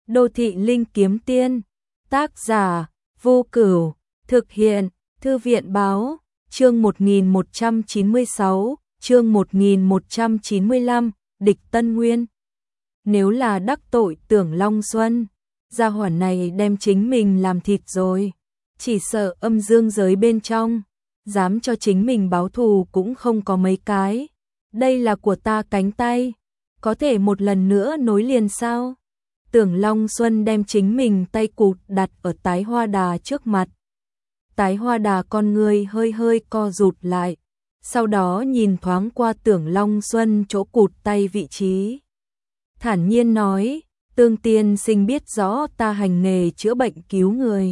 Đô thị linh kiếm tiên, tác giả, Vô Cửu, thực hiện, Thư viện báo, chương 1196, chương 1195, địch Tân Nguyên. Nếu là đắc tội Tưởng Long Xuân, gia hỏa này đem chính mình làm thịt rồi, chỉ sợ âm dương giới bên trong, dám cho chính mình báo thù cũng không có mấy cái. Đây là của ta cánh tay, có thể một lần nữa nối liền sao? Tưởng Long Xuân đem chính mình tay cụt đặt ở Tái Hoa Đà trước mặt. Tái Hoa Đà con người hơi hơi co rụt lại, sau đó nhìn thoáng qua Tưởng Long Xuân chỗ cụt tay vị trí. Thản nhiên nói, Tương tiên sinh biết rõ ta hành nghề chữa bệnh cứu người.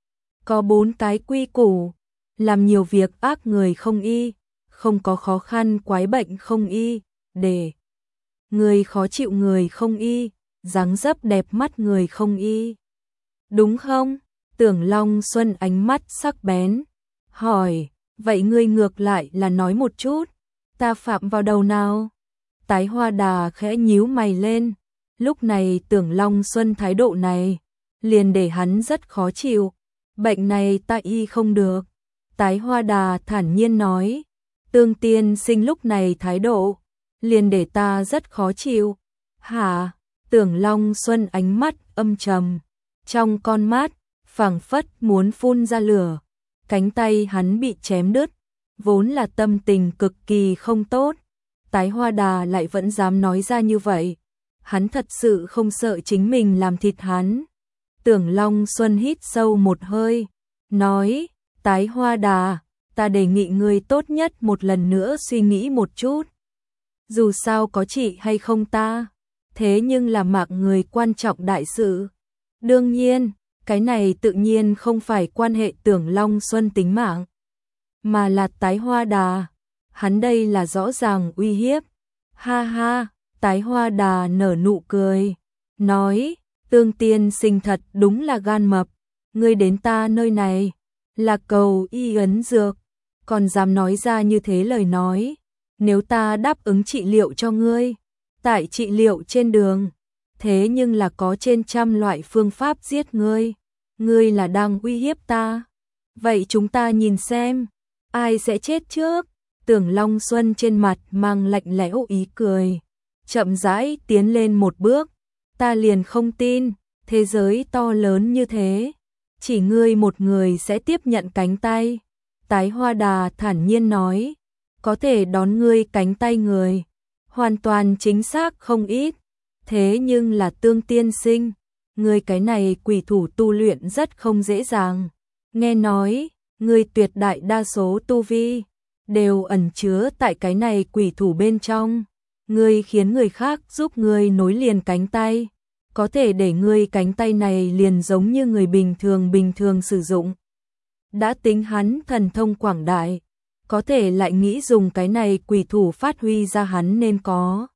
Có 4 cái quy củ, làm nhiều việc ác người không y, không có khó khăn quái bệnh không y, để người khó chịu người không y, dáng dấp đẹp mắt người không y. Đúng không? Tưởng Long Xuân ánh mắt sắc bén, hỏi, vậy ngươi ngược lại là nói một chút, ta phạm vào đầu nào? Tái Hoa Đà khẽ nhíu mày lên, lúc này Tưởng Long Xuân thái độ này, liền để hắn rất khó chịu, bệnh này ta y không được. Tái Hoa Đà thản nhiên nói, Tương tiên sinh lúc này thái độ, liền để ta rất khó chịu. Hả? Tưởng Long Xuân ánh mắt âm trầm, trong con mắt phảng phất muốn phun ra lửa, cánh tay hắn bị chém đứt, vốn là tâm tình cực kỳ không tốt. Tái Hoa Đà lại vẫn dám nói ra như vậy, hắn thật sự không sợ chính mình làm thịt hắn. Tưởng Long Xuân hít sâu một hơi, nói, Tái Hoa Đà, ta đề nghị ngươi tốt nhất một lần nữa suy nghĩ một chút. Dù sao có trị hay không ta, thế nhưng là mạng người quan trọng đại sự. Đương nhiên, cái này tự nhiên không phải quan hệ Tưởng Long Xuân tính mạng, mà là Tái Hoa Đà. Hắn đây là rõ ràng uy hiếp. Ha ha, Tái Hoa Đà nở nụ cười, nói, Tương tiên sinh thật đúng là gan mập, ngươi đến ta nơi này, là cầu y ấn dược, còn dám nói ra như thế lời nói, nếu ta đáp ứng trị liệu cho ngươi, tại trị liệu trên đường, thế nhưng là có trên trăm loại phương pháp giết ngươi là đang uy hiếp ta. Vậy chúng ta nhìn xem, ai sẽ chết trước? Tưởng Long Xuân trên mặt mang lạnh lẽo ý cười, chậm rãi tiến lên một bước, ta liền không tin, thế giới to lớn như thế, chỉ ngươi một người sẽ tiếp nhận cánh tay. Tái Hoa Đà thản nhiên nói, có thể đón ngươi cánh tay người, hoàn toàn chính xác không ít, thế nhưng là Tương tiên sinh, ngươi cái này quỷ thủ tu luyện rất không dễ dàng, nghe nói, ngươi tuyệt đại đa số tu vi đều ẩn chứa tại cái này quỷ thủ bên trong, ngươi khiến người khác giúp ngươi nối liền cánh tay, có thể để ngươi cánh tay này liền giống như người bình thường sử dụng. Đã tính hắn thần thông quảng đại, có thể lại nghĩ dùng cái này quỷ thủ phát huy ra hắn nên có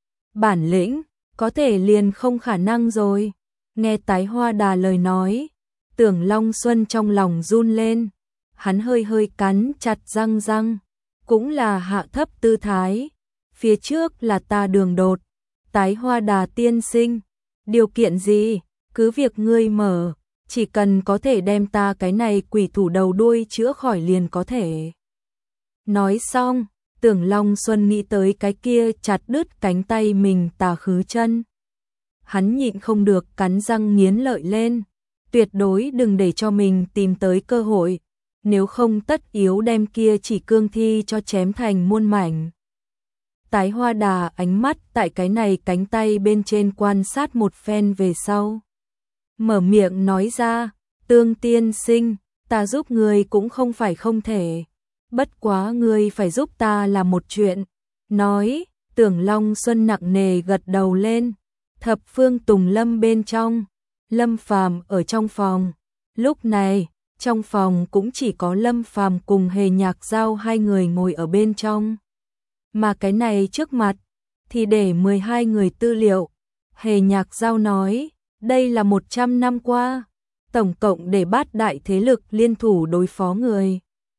bản lĩnh, có thể liền không khả năng rồi. Nghe Tái Hoa Đà lời nói, Tưởng Long Xuân trong lòng run lên, hắn hơi hơi cắn chặt răng, cũng là hạ thấp tư thái, phía trước là ta đường đột, Tái Hoa Đà tiên sinh, điều kiện gì, cứ việc ngươi mở, chỉ cần có thể đem ta cái này quỷ thủ đầu đuôi chữa khỏi liền có thể. Nói xong, Tưởng Long Xuân nghĩ tới cái kia chặt đứt cánh tay mình tà khứ chân. Hắn nhịn không được cắn răng nghiến lợi lên, tuyệt đối đừng để cho mình tìm tới cơ hội, nếu không tất yếu đem kia chỉ cương thi cho chém thành muôn mảnh. Tái Hoa Đà ánh mắt tại cái này cánh tay bên trên quan sát một phen về sau, mở miệng nói ra, Tương tiên sinh, ta giúp ngươi cũng không phải không thể, bất quá ngươi phải giúp ta làm một chuyện. Nói, Tưởng Long Xuân nặng nề gật đầu lên. Thập phương Tùng Lâm bên trong, Lâm Phàm ở trong phòng, lúc này, trong phòng cũng chỉ có Lâm Phàm cùng Hề Nhạc Giao hai người ngồi ở bên trong. Mà cái này trước mặt, thì để 12 người tư liệu. Hề Nhạc Giao nói, đây là 100 năm qua, tổng cộng để 8 đại thế lực liên thủ đối phó người.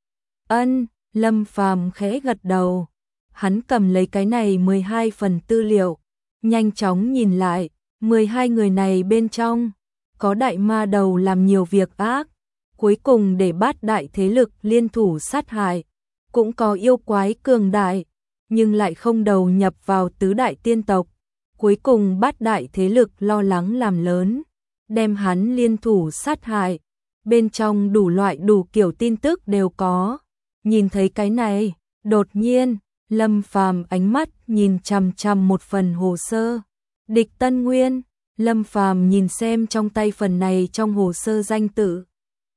Ân, Lâm Phàm khẽ gật đầu, hắn cầm lấy cái này 12 phần tư liệu, nhanh chóng nhìn lại, 12 người này bên trong, có đại ma đầu làm nhiều việc ác, cuối cùng để bát đại thế lực liên thủ sát hại, cũng có yêu quái cường đại, nhưng lại không đầu nhập vào tứ đại tiên tộc, cuối cùng bát đại thế lực lo lắng làm lớn, đem hắn liên thủ sát hại, bên trong đủ loại đủ kiểu tin tức đều có. Nhìn thấy cái này, đột nhiên, Lâm Phàm ánh mắt nhìn chằm chằm một phần hồ sơ. Địch Tân Nguyên, Lâm Phàm nhìn xem trong tay phần này trong hồ sơ danh tự.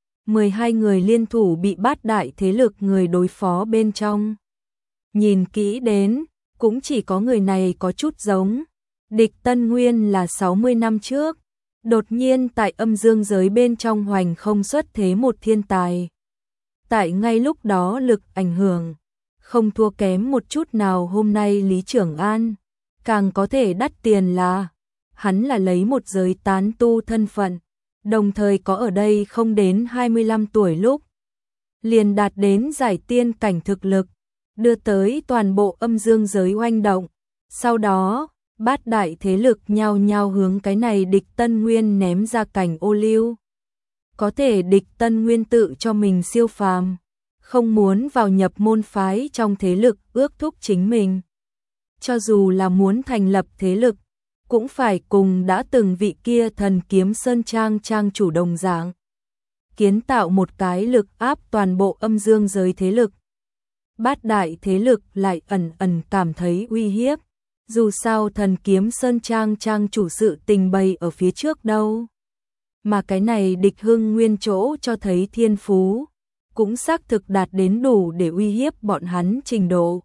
12 người liên thủ bị bát đại thế lực người đối phó bên trong. Nhìn kỹ đến, cũng chỉ có người này có chút giống. Địch Tân Nguyên là 60 năm trước, đột nhiên tại âm dương giới bên trong hoành không xuất thế một thiên tài. Tại ngay lúc đó lực ảnh hưởng, không thua kém một chút nào hôm nay Lý Trưởng An. Càng có thể đắt tiền là, hắn là lấy một giới tán tu thân phận, đồng thời có ở đây không đến 25 tuổi lúc. Liền đạt đến giải tiên cảnh thực lực, đưa tới toàn bộ âm dương giới oanh động. Sau đó, bát đại thế lực nhao nhao hướng cái này Địch Tân Nguyên ném ra cảnh ô liu. Có thể Địch Tân Nguyên tự cho mình siêu phàm, không muốn vào nhập môn phái trong thế lực ước thúc chính mình. Cho dù là muốn thành lập thế lực, cũng phải cùng đã từng vị kia Thần Kiếm Sơn Trang trang chủ đồng dạng, kiến tạo một cái lực áp toàn bộ âm dương giới thế lực. Bát đại thế lực lại ẩn ẩn cảm thấy uy hiếp, dù sao Thần Kiếm Sơn Trang trang chủ sự tình bày ở phía trước đâu. Mà cái này Địch Hưng Nguyên chỗ cho thấy thiên phú, cũng xác thực đạt đến đủ để uy hiếp bọn hắn trình độ.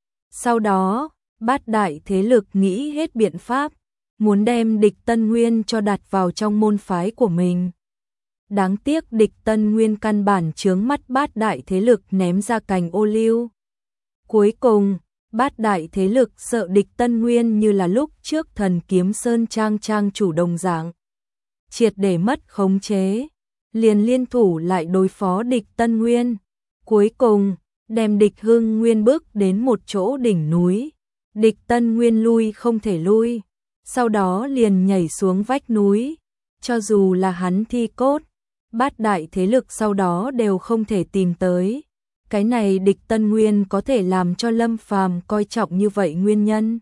Sau đó, bát đại thế lực nghĩ hết biện pháp, muốn đem Địch Tân Nguyên cho đặt vào trong môn phái của mình. Đáng tiếc Địch Tân Nguyên căn bản chướng mắt bát đại thế lực ném ra cành ô liu. Cuối cùng, bát đại thế lực sợ Địch Tân Nguyên như là lúc trước Thần Kiếm Sơn Trang trang chủ đồng dạng, triệt để mất khống chế, liền liên thủ lại đối phó Địch Tân Nguyên. Cuối cùng, đem Địch Hưng Nguyên bước đến một chỗ đỉnh núi. Địch Tân Nguyên lui không thể lui, sau đó liền nhảy xuống vách núi. Cho dù là hắn thi cốt, bát đại thế lực sau đó đều không thể tìm tới. Cái này Địch Tân Nguyên có thể làm cho Lâm Phàm coi trọng như vậy nguyên nhân.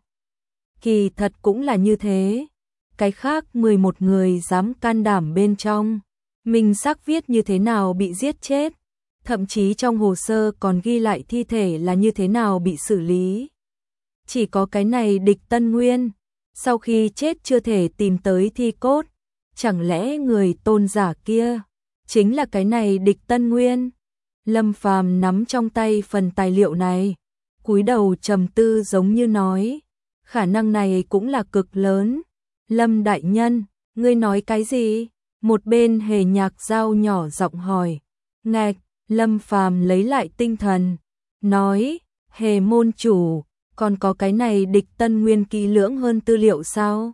Kỳ thật cũng là như thế. Cái khác 11 người dám can đảm bên trong, mình xác viết như thế nào bị giết chết. Thậm chí trong hồ sơ còn ghi lại thi thể là như thế nào bị xử lý. Chỉ có cái này Địch Tân Nguyên, sau khi chết chưa thể tìm tới thi cốt. Chẳng lẽ người tôn giả kia chính là cái này Địch Tân Nguyên? Lâm Phàm nắm trong tay phần tài liệu này, cúi đầu trầm tư giống như nói, khả năng này cũng là cực lớn. Lâm đại nhân, ngươi nói cái gì? Một bên Hề Nhạc Giao nhỏ giọng hỏi. Ngạch, Lâm Phàm lấy lại tinh thần, nói, Hề môn chủ, còn có cái này Địch Tân Nguyên kỹ lưỡng hơn tư liệu sao?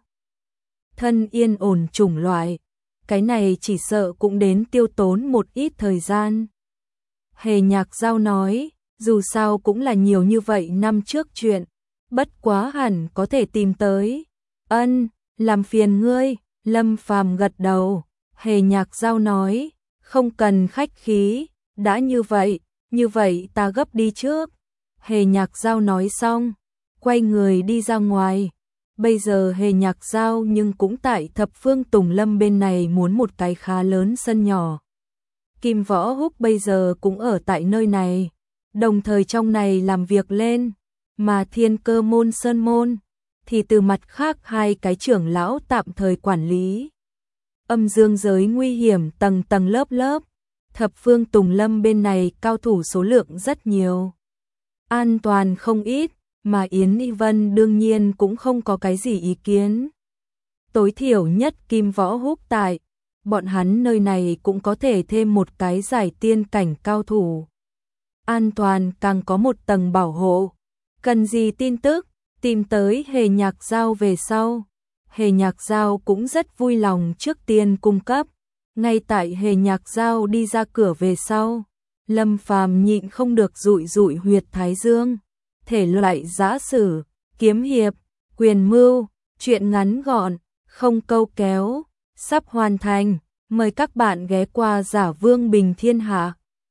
Thân yên ổn chủng loại, cái này chỉ sợ cũng đến tiêu tốn một ít thời gian. Hề Nhạc Giao nói, dù sao cũng là nhiều như vậy năm trước chuyện, bất quá hẳn có thể tìm tới. Ân, làm phiền ngươi. Lâm Phàm gật đầu. Hề Nhạc Giao nói, không cần khách khí, đã như vậy ta gấp đi trước. Hề Nhạc Giao nói xong, quay người đi ra ngoài. Bây giờ Hề Nhạc Giao nhưng cũng tại Thập Phương Tùng Lâm bên này muốn một cái khá lớn sân nhỏ. Kim Võ Húc bây giờ cũng ở tại nơi này, đồng thời trong này làm việc lên, mà Thiên Cơ môn Sơn môn thì từ mặt khác hai cái trưởng lão tạm thời quản lý. Âm dương giới nguy hiểm tầng tầng lớp lớp, Thập Phương Tùng Lâm bên này cao thủ số lượng rất nhiều, an toàn không ít, mà Yến Y Vân đương nhiên cũng không có cái gì ý kiến. Tối thiểu nhất Kim Võ Húc tại, bọn hắn nơi này cũng có thể thêm một cái giải tiên cảnh cao thủ. An toàn càng có một tầng bảo hộ. Cần gì tin tức, tìm tới Hề Nhạc Giao về sau. Hề Nhạc Giao cũng rất vui lòng trước tiên cung cấp. Ngay tại Hề Nhạc Giao đi ra cửa về sau, Lâm Phàm nhịn không được dụi dụi huyệt thái dương. Thể loại giã sử, kiếm hiệp, quyền mưu, truyện ngắn gọn, không câu kéo, sắp hoàn thành. Mời các bạn ghé qua Giả Vương Bình Thiên Hạ.